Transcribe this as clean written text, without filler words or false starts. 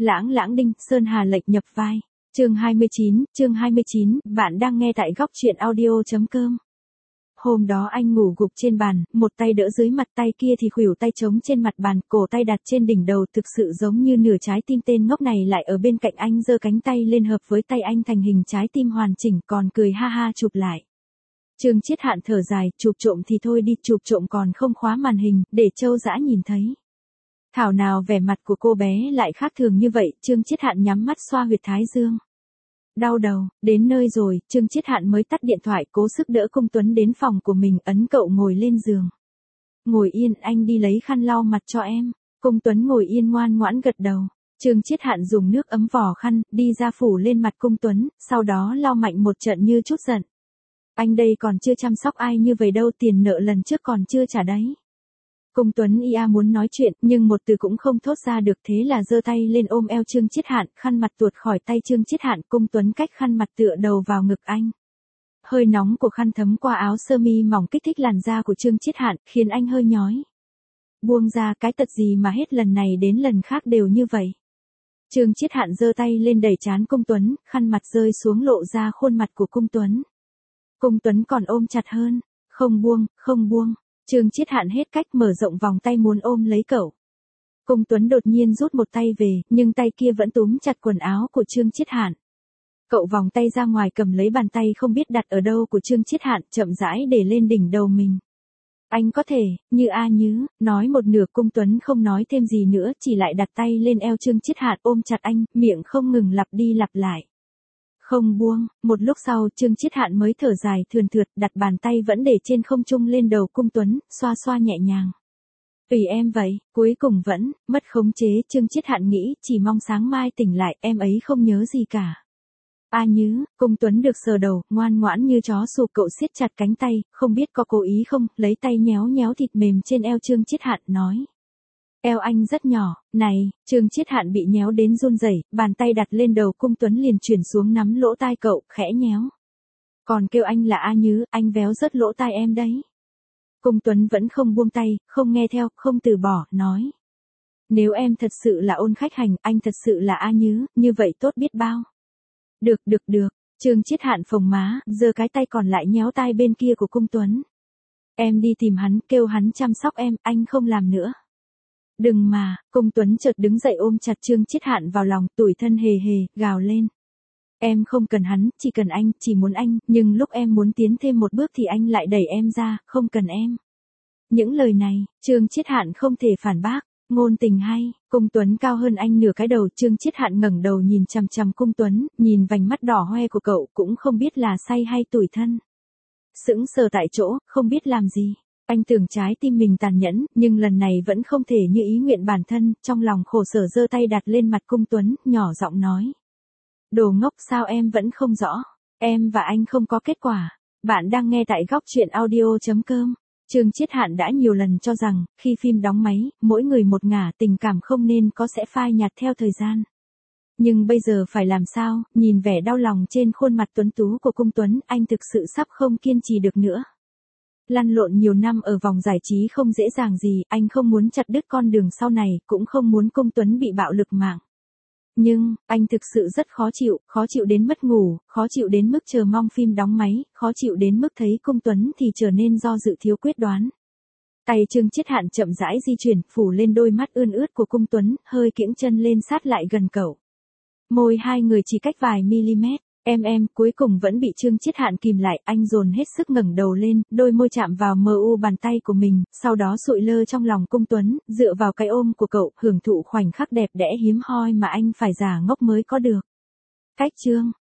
Lãng lãng đinh, Sơn Hà lệch nhập vai. Chương 29, bạn đang nghe tại góc truyện audio.com. Hôm đó anh ngủ gục trên bàn, một tay đỡ dưới mặt, tay kia thì khuỷu tay trống trên mặt bàn, cổ tay đặt trên đỉnh đầu, thực sự giống như nửa trái tim tên ngốc này lại ở bên cạnh anh, giơ cánh tay lên hợp với tay anh thành hình trái tim hoàn chỉnh, còn cười ha ha chụp lại. Trương Chiết Hạn thở dài, chụp trộm thì thôi đi, chụp trộm còn không khóa màn hình, để Châu Dã nhìn thấy. Thảo nào vẻ mặt của cô bé lại khác thường như vậy, Trương Chiết Hạn nhắm mắt xoa huyệt thái dương. Đau đầu, đến nơi rồi, Trương Chiết Hạn mới tắt điện thoại, cố sức đỡ Cung Tuấn đến phòng của mình, ấn cậu ngồi lên giường. Ngồi yên, anh đi lấy khăn lau mặt cho em. Cung Tuấn ngồi yên ngoan ngoãn gật đầu. Trương Chiết Hạn dùng nước ấm vò khăn, đi ra phủ lên mặt Cung Tuấn, sau đó lau mạnh một trận như chút giận. Anh đây còn chưa chăm sóc ai như vậy đâu, tiền nợ lần trước còn chưa trả đấy. Cung Tuấn muốn nói chuyện, nhưng một từ cũng không thốt ra được, thế là giơ tay lên ôm eo Trương Chiết Hạn, khăn mặt tuột khỏi tay Trương Chiết Hạn, Cung Tuấn cách khăn mặt tựa đầu vào ngực anh. Hơi nóng của khăn thấm qua áo sơ mi mỏng kích thích làn da của Trương Chiết Hạn, khiến anh hơi nhói. Buông ra, cái tật gì mà hết lần này đến lần khác đều như vậy. Trương Chiết Hạn giơ tay lên đẩy trán Cung Tuấn, khăn mặt rơi xuống lộ ra khuôn mặt của Cung Tuấn. Cung Tuấn còn ôm chặt hơn, không buông. Trương Chiết Hạn hết cách mở rộng vòng tay muốn ôm lấy cậu. Cung Tuấn đột nhiên rút một tay về, nhưng tay kia vẫn túm chặt quần áo của Trương Chiết Hạn. Cậu vòng tay ra ngoài cầm lấy bàn tay không biết đặt ở đâu của Trương Chiết Hạn, chậm rãi để lên đỉnh đầu mình. Anh có thể, như, nói một nửa. Cung Tuấn không nói thêm gì nữa, chỉ lại đặt tay lên eo Trương Chiết Hạn ôm chặt anh, miệng không ngừng lặp đi lặp lại. Không buông, một lúc sau Trương Chiết Hạn mới thở dài thườn thượt, đặt bàn tay vẫn để trên không trung lên đầu Cung Tuấn, xoa xoa nhẹ nhàng. Tùy em vậy, cuối cùng vẫn, mất khống chế, Trương Chiết Hạn nghĩ, chỉ mong sáng mai tỉnh lại, em ấy không nhớ gì cả. Như, Cung Tuấn được sờ đầu, ngoan ngoãn như chó sụp, cậu siết chặt cánh tay, không biết có cố ý không, lấy tay nhéo nhéo thịt mềm trên eo Trương Chiết Hạn, nói. Eo anh rất nhỏ, này, Trương Chiết Hạn bị nhéo đến run rẩy, bàn tay đặt lên đầu Cung Tuấn liền chuyển xuống nắm lỗ tai cậu, khẽ nhéo. Còn kêu anh là Như, anh véo rớt lỗ tai em đấy. Cung Tuấn vẫn không buông tay, không nghe theo, không từ bỏ, nói. Nếu em thật sự là ôn khách hành, anh thật sự là như vậy tốt biết bao. Được, Trương Chiết Hạn phồng má, giơ cái tay còn lại nhéo tai bên kia của Cung Tuấn. Em đi tìm hắn, kêu hắn chăm sóc em, anh không làm nữa. Đừng mà, Cung Tuấn chợt đứng dậy ôm chặt Trương Chiết Hạn vào lòng, tủi thân hề, gào lên. Em không cần hắn, chỉ cần anh, chỉ muốn anh, nhưng lúc em muốn tiến thêm một bước thì anh lại đẩy em ra, không cần em. Những lời này, Trương Chiết Hạn không thể phản bác, ngôn tình hay, Cung Tuấn cao hơn anh nửa cái đầu, Trương Chiết Hạn ngẩng đầu nhìn chằm chằm Cung Tuấn, nhìn vành mắt đỏ hoe của cậu, cũng không biết là say hay tủi thân. Sững sờ tại chỗ, không biết làm gì. Anh tưởng trái tim mình tàn nhẫn, nhưng lần này vẫn không thể như ý nguyện bản thân, trong lòng khổ sở giơ tay đặt lên mặt Cung Tuấn, nhỏ giọng nói. Đồ ngốc, sao em vẫn không rõ, em và anh không có kết quả. Bạn đang nghe tại góc truyện audio.com. Trương Chiết Hạn đã nhiều lần cho rằng, khi phim đóng máy, mỗi người một ngả, tình cảm không nên có sẽ phai nhạt theo thời gian. Nhưng bây giờ phải làm sao, nhìn vẻ đau lòng trên khuôn mặt tuấn tú của Cung Tuấn, anh thực sự sắp không kiên trì được nữa. Lăn lộn nhiều năm ở vòng giải trí không dễ dàng gì, anh không muốn chặt đứt con đường sau này, cũng không muốn Cung Tuấn bị bạo lực mạng. Nhưng, anh thực sự rất khó chịu đến mất ngủ, khó chịu đến mức chờ mong phim đóng máy, khó chịu đến mức thấy Cung Tuấn thì trở nên do dự thiếu quyết đoán. Tay Trương Chiết Hạn chậm rãi di chuyển, phủ lên đôi mắt ươn ướt của Cung Tuấn, hơi kiễng chân lên sát lại gần cậu. Môi hai người chỉ cách vài mm. Em, cuối cùng vẫn bị Trương Chiết Hạn kìm lại, anh dồn hết sức ngẩng đầu lên, đôi môi chạm vào bàn tay của mình, sau đó sụi lơ trong lòng Cung Tuấn, dựa vào cái ôm của cậu, hưởng thụ khoảnh khắc đẹp đẽ hiếm hoi mà anh phải giả ngốc mới có được. Cách chương